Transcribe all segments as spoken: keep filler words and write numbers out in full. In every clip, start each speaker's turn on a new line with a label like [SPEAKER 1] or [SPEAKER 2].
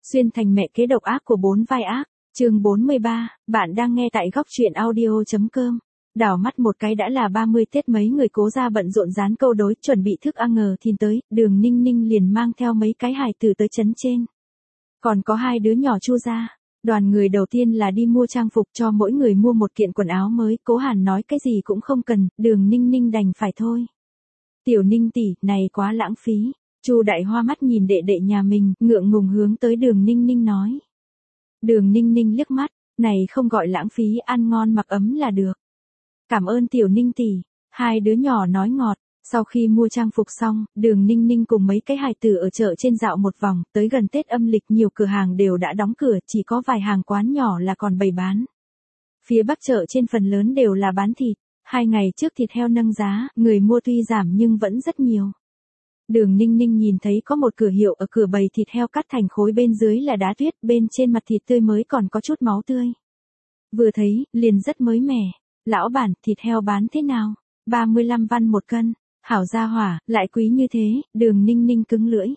[SPEAKER 1] Xuyên thành mẹ kế độc ác của bốn vai ác, chương bốn mươi ba, bạn đang nghe tại góc truyện audio.com. Đảo mắt một cái đã là ba mươi Tết, mấy người Cố gia bận rộn dán câu đối, chuẩn bị thức ăn ngờ thìn tới, Đường Ninh Ninh liền mang theo mấy cái hài tử tới trấn trên. Còn có hai đứa nhỏ Chu gia. Đoàn người đầu tiên là đi mua trang phục cho mỗi người mua một kiện quần áo mới, Cố Hàn nói cái gì cũng không cần, Đường Ninh Ninh đành phải thôi. Tiểu Ninh tỷ, này quá lãng phí. Chu Đại Hoa mắt nhìn đệ đệ nhà mình, ngượng ngùng hướng tới Đường Ninh Ninh nói. Đường Ninh Ninh liếc mắt, này không gọi lãng phí, ăn ngon mặc ấm là được. Cảm ơn Tiểu Ninh tỷ, hai đứa nhỏ nói ngọt. Sau khi mua trang phục xong, Đường Ninh Ninh cùng mấy cái hài tử ở chợ trên dạo một vòng, tới gần Tết âm lịch nhiều cửa hàng đều đã đóng cửa, chỉ có vài hàng quán nhỏ là còn bày bán. Phía Bắc chợ trên phần lớn đều là bán thịt, hai ngày trước thịt heo nâng giá, người mua tuy giảm nhưng vẫn rất nhiều. Đường Ninh Ninh nhìn thấy có một cửa hiệu ở cửa bày thịt heo cắt thành khối, bên dưới là đá tuyết, bên trên mặt thịt tươi mới còn có chút máu tươi. Vừa thấy, liền rất mới mẻ. Lão bản, thịt heo bán thế nào? ba mươi lăm văn một cân. Hảo gia hỏa, lại quý như thế, Đường Ninh Ninh cứng lưỡi.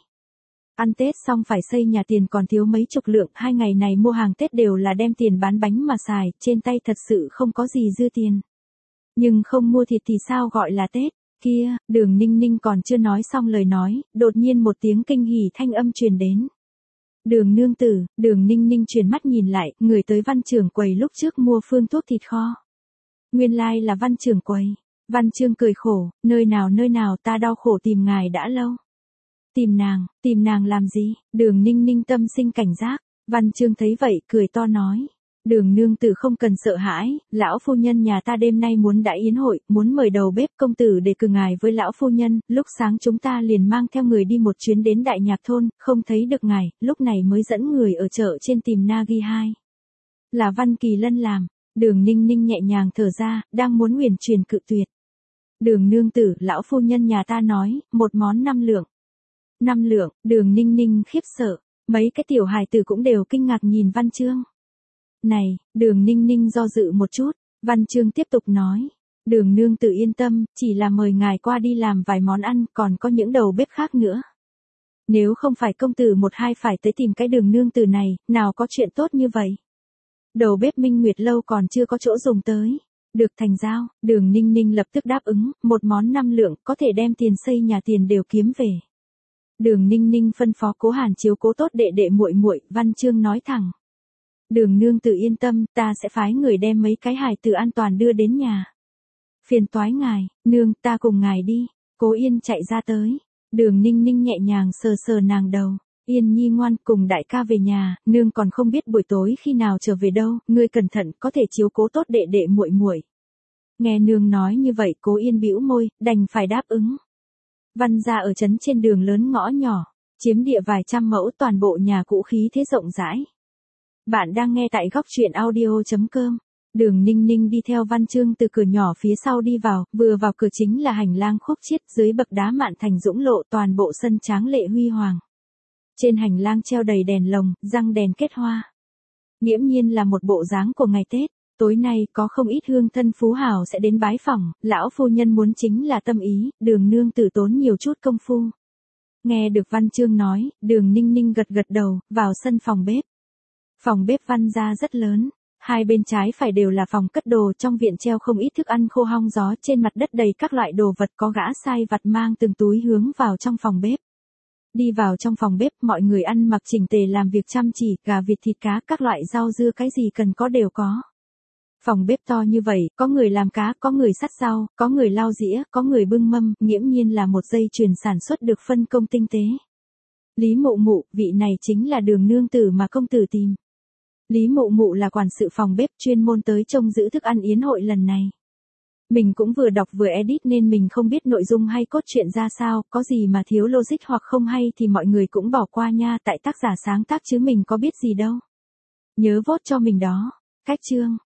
[SPEAKER 1] Ăn Tết xong phải xây nhà, tiền còn thiếu mấy chục lượng, hai ngày này mua hàng Tết đều là đem tiền bán bánh mà xài, trên tay thật sự không có gì dư tiền. Nhưng không mua thịt thì sao gọi là Tết? Kia, Đường Ninh Ninh còn chưa nói xong lời nói, đột nhiên một tiếng kinh hỉ thanh âm truyền đến. Đường nương tử, Đường Ninh Ninh chuyển mắt nhìn lại, người tới Văn Trưởng quầy lúc trước mua phương thuốc thịt kho. Nguyên lai like là Văn Trưởng quầy. Văn Chương cười khổ, nơi nào nơi nào, ta đau khổ tìm ngài đã lâu. Tìm nàng, tìm nàng làm gì? Đường Ninh Ninh tâm sinh cảnh giác. Văn Chương thấy vậy, cười to nói. Đường nương tử không cần sợ hãi, lão phu nhân nhà ta đêm nay muốn đãi yến hội, muốn mời đầu bếp công tử để cử ngài với lão phu nhân, lúc sáng chúng ta liền mang theo người đi một chuyến đến Đại Nhạc thôn, không thấy được ngài, lúc này mới dẫn người ở chợ trên tìm Nagi hai. Là Văn Kỳ Lân làm. Đường Ninh Ninh nhẹ nhàng thở ra, đang muốn huyền truyền cự tuyệt. Đường nương tử, lão phu nhân nhà ta nói, một món năm lượng. Năm lượng, Đường Ninh Ninh khiếp sợ, mấy cái tiểu hài tử cũng đều kinh ngạc nhìn Văn Chương. Này, Đường Ninh Ninh do dự một chút, Văn Chương tiếp tục nói. Đường nương tử yên tâm, chỉ là mời ngài qua đi làm vài món ăn, còn có những đầu bếp khác nữa. Nếu không phải công tử một hai phải tới tìm cái Đường nương tử này, nào có chuyện tốt như vậy. Đầu bếp Minh Nguyệt lâu còn chưa có chỗ dùng tới. Được thành giao, Đường Ninh Ninh lập tức đáp ứng, một món năm lượng, có thể đem tiền xây nhà tiền đều kiếm về. Đường Ninh Ninh phân phó Cố Hàn chiếu cố tốt đệ đệ muội muội, Văn Chương nói thẳng. Đường nương tử yên tâm, ta sẽ phái người đem mấy cái hài tử an toàn đưa đến nhà. Phiền toái ngài, nương, ta cùng ngài đi. Cố Yên chạy ra tới. Đường Ninh Ninh nhẹ nhàng sờ sờ nàng đầu. Yên nhi ngoan, cùng đại ca về nhà, nương còn không biết buổi tối khi nào trở về đâu, ngươi cẩn thận, có thể chiếu cố tốt đệ đệ muội muội. Nghe nương nói như vậy, Cố Yên bĩu môi, đành phải đáp ứng. Văn gia ở trấn trên đường lớn ngõ nhỏ, chiếm địa vài trăm mẫu, toàn bộ nhà cũ khí thế rộng rãi. Bạn đang nghe tại góc truyện audio.com. Đường Ninh Ninh đi theo Văn Chương từ cửa nhỏ phía sau đi vào, vừa vào cửa chính là hành lang khúc chiết, dưới bậc đá mạn thành dũng lộ, toàn bộ sân tráng lệ huy hoàng. Trên hành lang treo đầy đèn lồng, răng đèn kết hoa. Nghiễm nhiên là một bộ dáng của ngày Tết. Tối nay có không ít hương thân phú hào sẽ đến bái phỏng, lão phu nhân muốn chính là tâm ý, Đường nương tử tốn nhiều chút công phu. Nghe được Văn Chương nói, Đường Ninh Ninh gật gật đầu, vào sân phòng bếp. Phòng bếp Văn gia rất lớn, hai bên trái phải đều là phòng cất đồ, trong viện treo không ít thức ăn khô hong gió, trên mặt đất đầy các loại đồ vật, có gã sai vặt mang từng túi hướng vào trong phòng bếp. Đi vào trong phòng bếp, mọi người ăn mặc chỉnh tề làm việc chăm chỉ, gà vịt thịt cá, các loại rau dưa cái gì cần có đều có. Phòng bếp to như vậy, có người làm cá, có người sắt rau, có người lau dĩa, có người bưng mâm, nghiễm nhiên là một dây chuyền sản xuất được phân công tinh tế. Lý Mụ Mụ, vị này chính là Đường nương tử mà công tử tìm. Lý Mụ Mụ là quản sự phòng bếp, chuyên môn tới trông giữ thức ăn yến hội lần này. Mình cũng vừa đọc vừa edit nên mình không biết nội dung hay cốt truyện ra sao, có gì mà thiếu logic hoặc không hay thì mọi người cũng bỏ qua nha, tại tác giả sáng tác chứ mình có biết gì đâu. Nhớ vote cho mình đó. Cách chương.